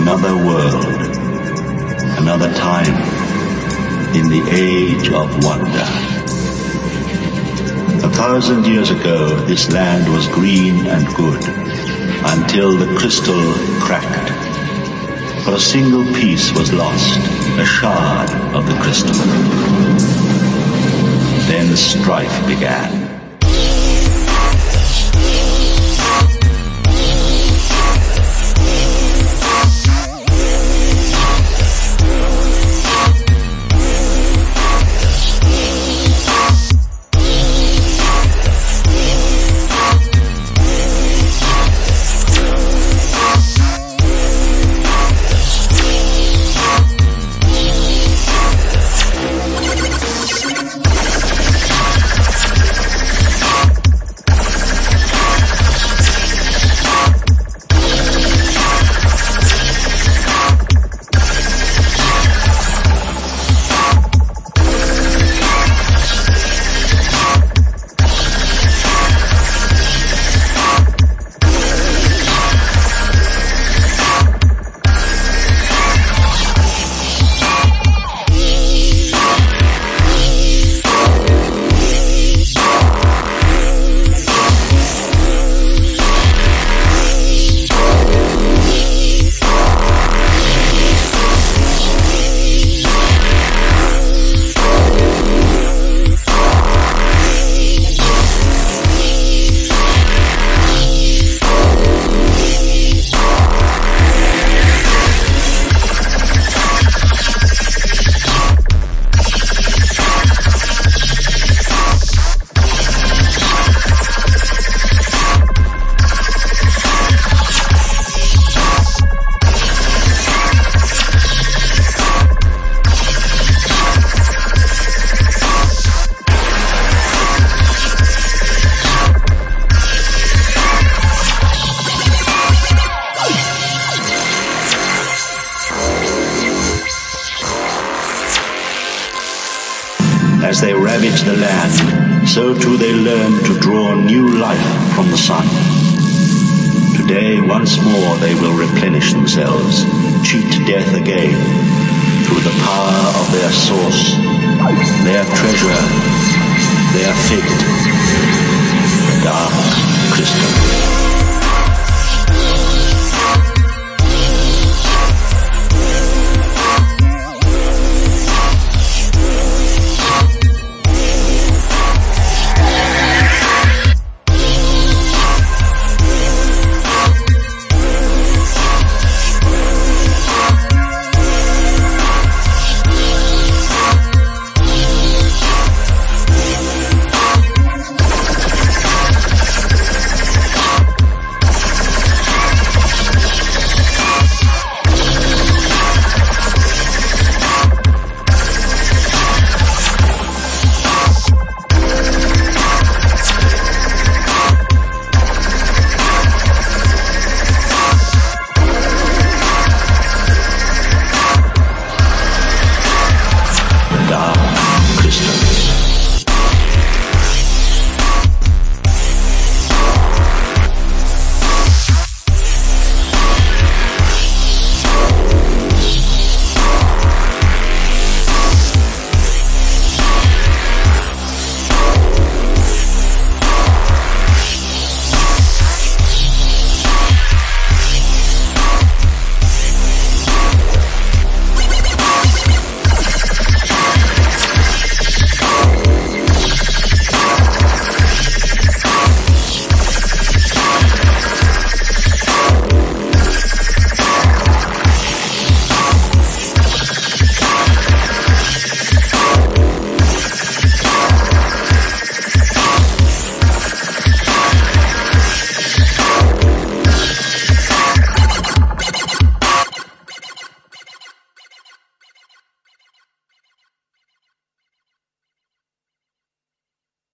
another world, another time, in the age of wonder. 1,000 years ago, this land was green and good, until the crystal cracked. For a single piece was lost, a shard of the crystal. Then strife began. As they ravage the land, so too they learn to draw new life from the sun. Today, once more, they will replenish themselves, cheat death again, through the power of their source, their treasure, their fate, the dark crystal.